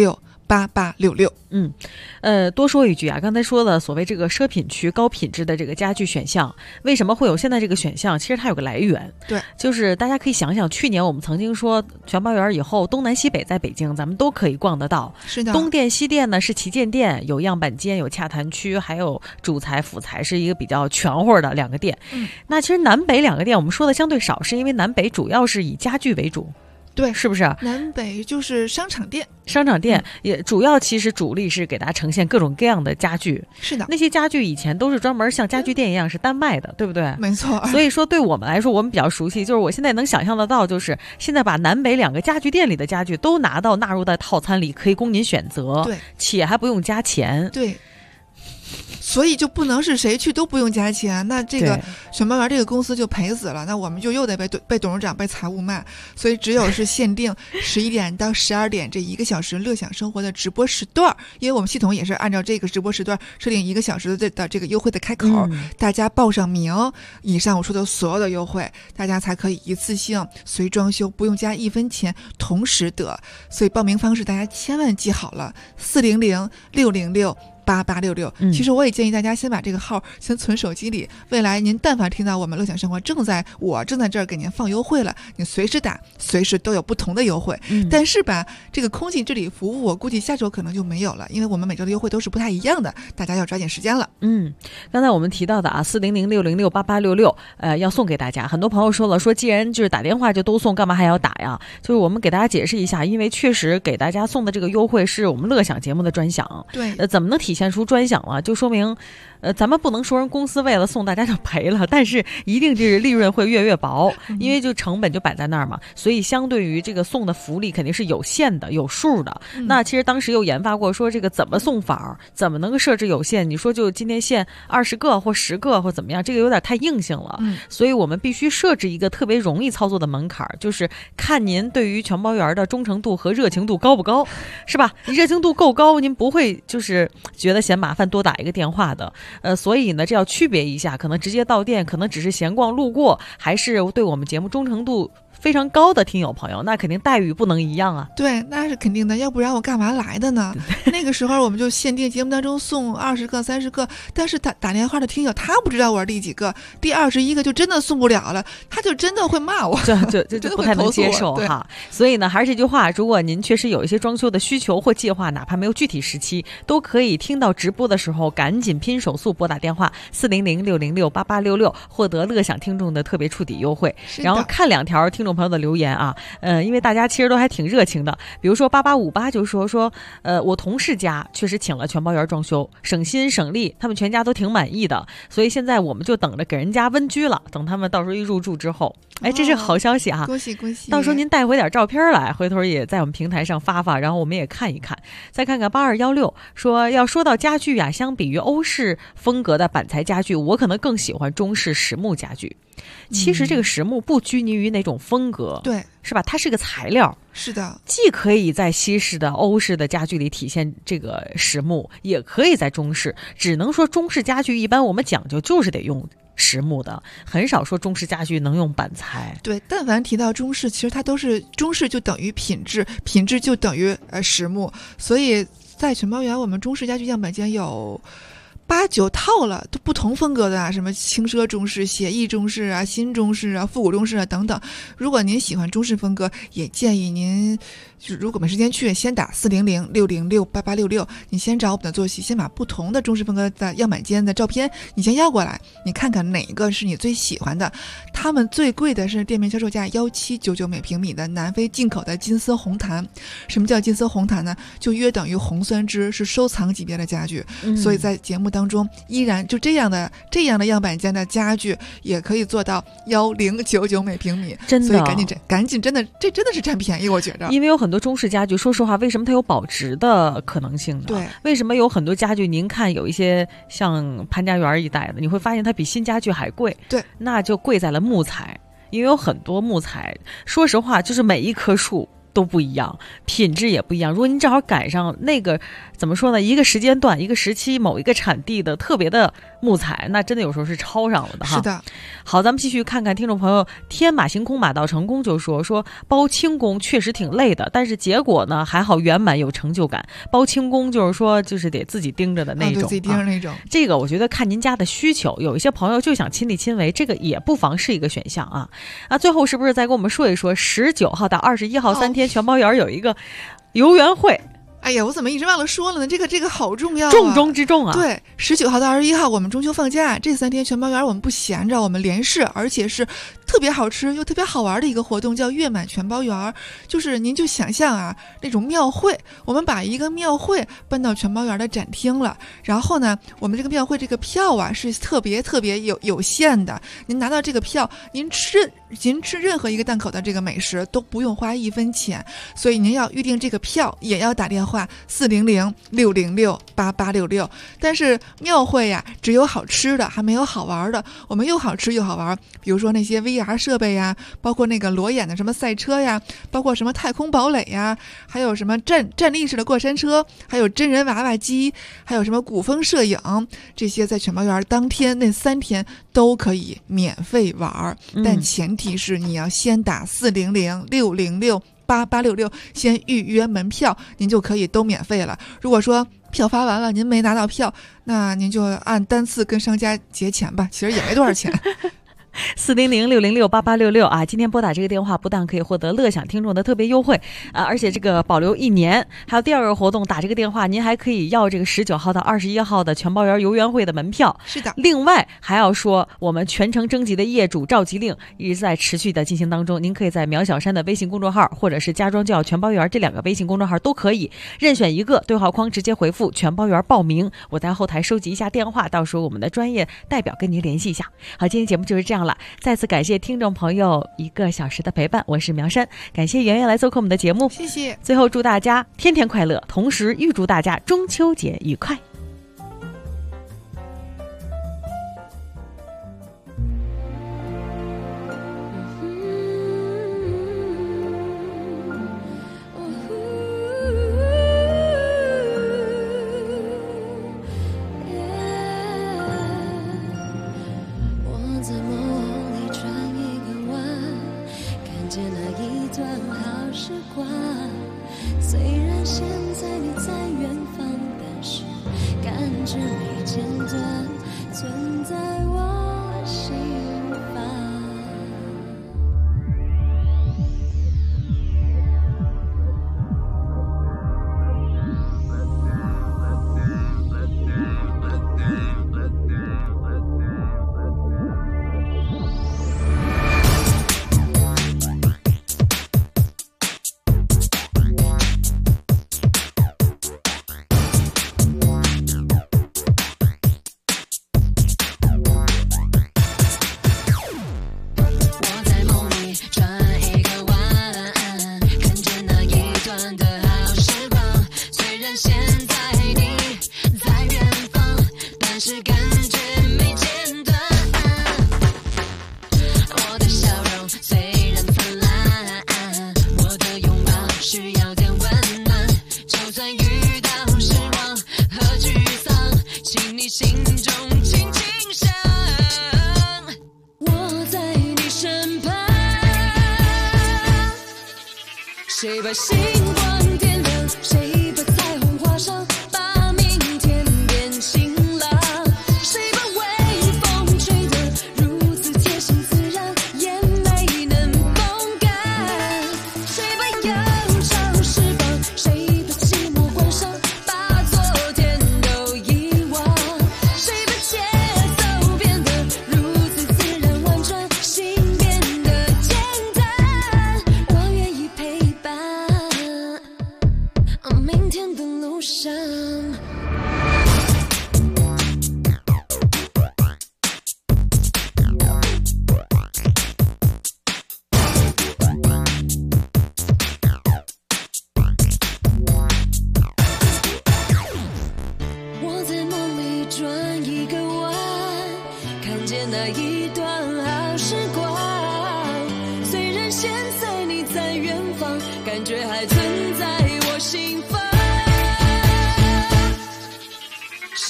8866。 多说一句啊，刚才说的所谓这个奢品区高品质的这个家具选项，为什么会有现在这个选项？其实它有个来源， 对， 就是大家可以想想，去年我们曾经说全包园以后，东南西北在北京咱们都可以逛得到。 是的， 东店西店呢是旗舰店，有样板间，有洽谈区，还有主材辅材，是一个比较全乎的两个店。那其实南北两个店我们说的相对少，是因为南北主要是以家具为主。 对， 是不是？ 南北就是商场店， 也主要其实主力是给大家呈现各种各样的家具。 是的， 那些家具以前都是专门像家具店一样是单卖的，对不对？ 没错。 所以说对我们来说，我们比较熟悉，就是我现在能想象得到，就是现在把南北两个家具店里的家具都纳入到套餐里，可以供您选择， 对， 且还不用加钱。 对。所以就不能是谁去都不用加钱，那这个选包园这个公司就赔死了，那我们就又得被董事长被财务骂，所以只有是限定11点到12点这1个小时乐享生活的直播时段，因为我们系统也是按照这个直播时段设定1个小时的这个优惠的开口，大家报上名，以上我说的所有的优惠，大家才可以一次性随装修，不用加1分钱，同时得。所以报名方式大家千万记好了，400-606-8866。其实我也建议大家先把这个号先存手机里，未来您但凡听到我们乐享生活正在这儿给您放优惠了，你随时打，随时都有不同的优惠。但是吧，这个空气治理服务我估计下周可能就没有了，因为我们每周的优惠都是不太一样的，大家要抓紧时间了。 刚才我们提到的啊，400-606-8866，要送给大家。很多朋友说了，说既然就是打电话就都送，干嘛还要打呀？就是我们给大家解释一下，因为确实给大家送的这个优惠是我们乐享节目的专享。 对， 怎么能体现出专享了？就说明咱们不能说人公司为了送大家就赔了，但是一定就是利润会越薄，因为就成本就摆在那儿嘛，所以相对于这个送的福利肯定是有限的、有数的。那其实当时又研发过说这个怎么送法，怎么能够设置有限？你说就今天限20个或10个或怎么样，这个有点太硬性了。所以我们必须设置一个特别容易操作的门槛，就是看您对于全包园的忠诚度和热情度高不高，是吧？你热情度够高，您不会就是觉得嫌麻烦多打一个电话的。所以呢，这要区别一下，可能直接到店，可能只是闲逛路过，还是对我们节目忠诚度非常高的听友朋友，那肯定待遇不能一样啊。 对，那是肯定的，要不然我干嘛来的呢？那个时候我们就限定节目当中送20个、30个，但是打电话的听友他不知道我是第几个，第21个就真的送不了了，他就真的会骂我， 就不太能接受哈。所以呢，还是这句话，如果您确实有一些装修的需求或计划，哪怕没有具体时期，都可以听到直播的时候赶紧拼手速拨打电话400-606-8866，获得乐享听众的特别触底优惠。然后看2条听众朋友的留言啊，因为大家其实都还挺热情的，比如说8858就说我同事家确实请了全包园装修，省心省力，他们全家都挺满意的，所以现在我们就等着给人家温居了，等他们到时候一入住之后，这是好消息啊！ 恭喜恭喜！ 到时候您带回点照片来，回头也在我们平台上发，然后我们也看一看。再看看8216说，要说到家具啊，相比于欧式风格的板材家具，我可能更喜欢中式实木家具。其实这个实木不拘泥于哪种风格， 对， 是吧？它是个材料， 是的， 既可以在西式的、欧式的家具里体现这个实木，也可以在中式。只能说中式家具一般我们讲究就是得用实木的，很少说中式家具能用板材。 对，但凡提到中式，其实它都是中式就等于品质，品质就等于实木。所以在全包园，我们中式家具样板间有8、9套了，都不同风格的啊，什么轻奢中式、写意中式啊、新中式啊、复古中式啊等等。如果您喜欢中式风格，也建议您就如果没时间去，先打400-606-8866，你先找我们的坐席，先把不同的中式风格的样板间的照片你先要过来，你看看哪个是你最喜欢的。他们最贵的是店面销售价1799每平米的南非进口的金丝红檀。什么叫金丝红檀呢？就约等于红酸枝，是收藏级别的家具。所以在节目当中依然就这样的样板间的家具也可以做到1099每平米， 真的， 所以赶紧，真的这真的是占便宜，我觉得。 因为有很多中式家具，说实话，为什么它有保值的可能性呢？ 对， 为什么有很多家具？您看有一些像潘家园一带的，你会发现它比新家具还贵。 对， 那就贵在了木材，因为有很多木材，说实话，就是每一棵树都不一样，品质也不一样。如果您正好赶上那个怎么说呢，一个时间段、一个时期、某一个产地的特别的木材，那真的有时候是超上了的哈。 是的。 好，咱们继续看看听众朋友天马行空马到成功就说包轻功确实挺累的，但是结果呢还好圆满有成就感。包轻功就是说就是得自己盯着的那种， 对，自己盯着那种。 这个我觉得看您家的需求，有一些朋友就想亲力亲为，这个也不妨是一个选项啊。最后是不是再跟我们说一说19号到21号3天全包园有一个游园会？ 哎呀，我怎么一直忘了说了呢？这个好重要啊， 重中之重啊！ 对，19号到21号我们中秋放假，这3天全包园我们不闲着，我们连试，而且是特别好吃又特别好玩的一个活动，叫月满全包园。就是您就想象啊，那种庙会，我们把一个庙会搬到全包园的展厅了。然后呢，我们这个庙会这个票啊是特别有限的，您拿到这个票，您吃任何一个档口的这个美食都不用花1分钱，所以您要预定这个票也要打电话400-606-8866。但是庙会呀，只有好吃的，还没有好玩的。我们又好吃又好玩，比如说那些 VR 设备呀，包括那个裸眼的什么赛车呀，包括什么太空堡垒呀，还有什么站立式的过山车，还有真人娃娃机，还有什么古风摄影，这些在全包园当天那3天都可以免费玩，但前提是你要先打400-606-8866，先预约门票，您就可以都免费了。如果说票发完了您没拿到票，那您就按单次跟商家结钱吧，其实也没多少钱。 400-606-8866啊！今天拨打这个电话，不但可以获得乐享听众的特别优惠而且这个保留1年。还有第2个活动，打这个电话，您还可以要这个19号到21号的全包园游园会的门票。 是的。 另外还要说，我们全程征集的业主召集令一直在持续的进行当中。您可以在苗小山的微信公众号，或者是家装就要全包园这2个微信公众号都可以任选一个对话框，直接回复全包园报名。我在后台收集一下电话，到时候我们的专业代表跟您联系一下。好，今天节目就是这样了。再次感谢听众朋友1个小时的陪伴，我是苗山，感谢圆圆来做客我们的节目， 谢谢。 最后祝大家天天快乐，同时预祝大家中秋节愉快。 虽然现在你在远方，但是感知没间断，存在我心房。谁把星光点亮，谁把彩虹画上，把明天变晴朗。谁把微风吹得如此贴心自然，也没能风干。谁把忧伤释放，谁把寂寞关上，把昨天都遗忘。谁把节奏变得如此自然婉转，心变得简单。我愿意陪伴。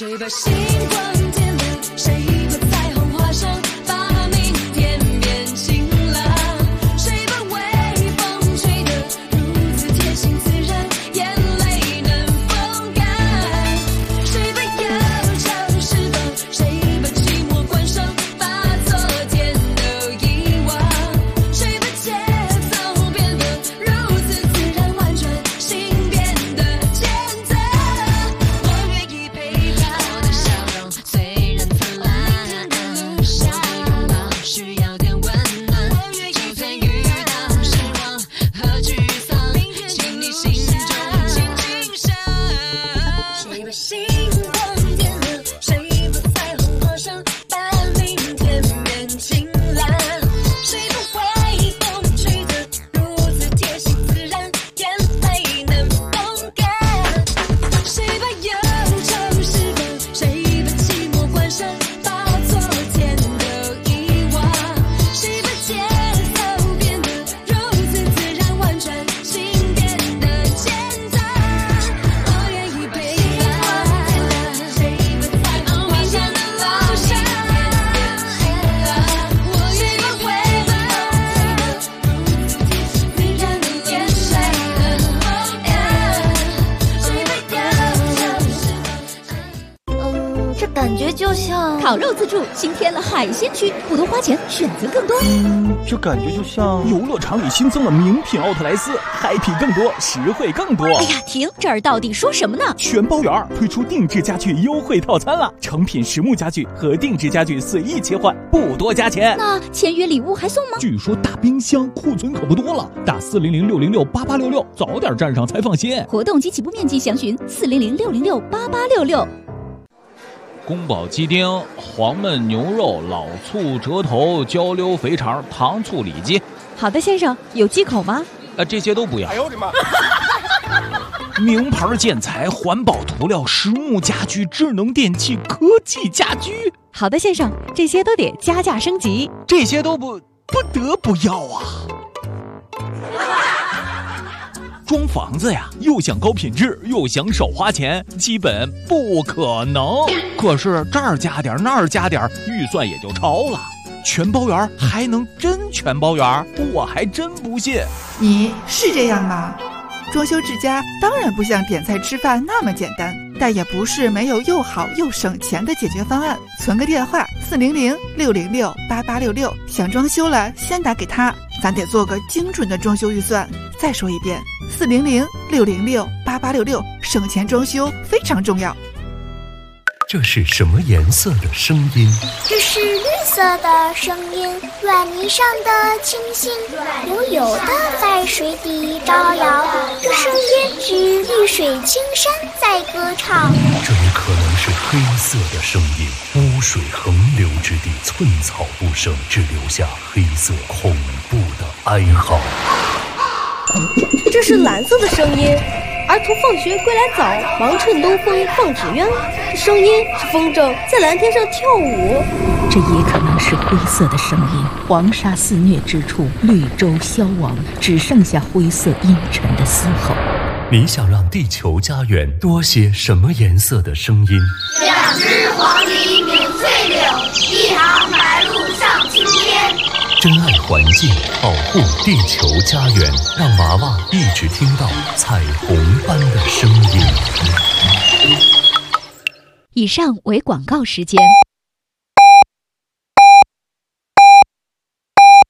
谁把星光点亮？谁把彩虹画上？把明天变晴朗。谁把微风吹得如此贴心自然，眼泪能风干？谁把忧愁释放？谁把寂寞关上？把昨天都遗忘。谁把节奏变得如此自然婉转，心变得简单？我愿意陪伴我的笑容，虽然灿烂，路上拥抱需要点温暖。我愿意参与到失望和沮丧，请你心中轻轻想。谁把星光点亮？谁把彩虹画上？把明天变晴朗。谁把微风吹得如此贴心自然，眼泪能风干？谁把忧愁释放？谁把寂寞关上？把昨天都遗忘。谁把节奏变得如此自然婉转，心变得简单？我愿意陪伴。谁把彩虹画上？路上，我愿意回报。自然的眼神，谁把忧愁释放？ 这感觉就像烤肉自助新添了海鲜区，不多花钱，选择更多。 这感觉就像游乐场里新增了名品奥特莱斯，happy更多，实惠更多。 哎呀，停！这儿到底说什么呢？ 全包圆推出定制家具优惠套餐了，成品实木家具和定制家具随意切换，不多加钱。 那签约礼物还送吗？ 据说大冰箱库存可不多了，打400-606-8866，早点站上才放心。 活动及起步面积详询400-606-8866。 宫保鸡丁、黄焖牛肉、老醋、折头、焦溜肥肠、糖醋里脊。 好的，先生，有忌口吗？ 这些都不要。 哎呦我的妈！ 名牌建材、环保涂料、实木家居、智能电器、科技家居。 好的，先生，这些都得加价升级。 这些都不得不要啊！装房子呀，又想高品质，又想少花钱，基本不可能。可是这儿加点，那儿加点，预算也就超了。全包圆还能真全包圆？我还真不信。 你是这样吗？装修之家当然不像点菜吃饭那么简单，但也不是没有又好又省钱的解决方案。存个电话400-606-8866，想装修了先打给他，咱得做个精准的装修预算。再说一遍，400-606-8866，省钱装修非常重要。 这是什么颜色的声音？ 这是绿色的声音，软泥上的清新，悠悠的在水底招摇。这声音是绿水青山在歌唱。 这也可能是黑色的声音，污水横流之地，寸草不生，只留下黑色恐怖的哀嚎。 这是蓝色的声音，儿童放学归来早，忙趁东风放纸鸢。这声音是风筝在蓝天上跳舞。 这也可能是灰色的声音，黄沙肆虐之处，绿洲消亡，只剩下灰色阴沉的嘶吼。 你想让地球家园多些什么颜色的声音 ？2只黄鹂鸣翠柳，1行白鹭上青天。 珍爱环境，保护地球家园，让娃娃一直听到彩虹般的声音。 以上为广告时间。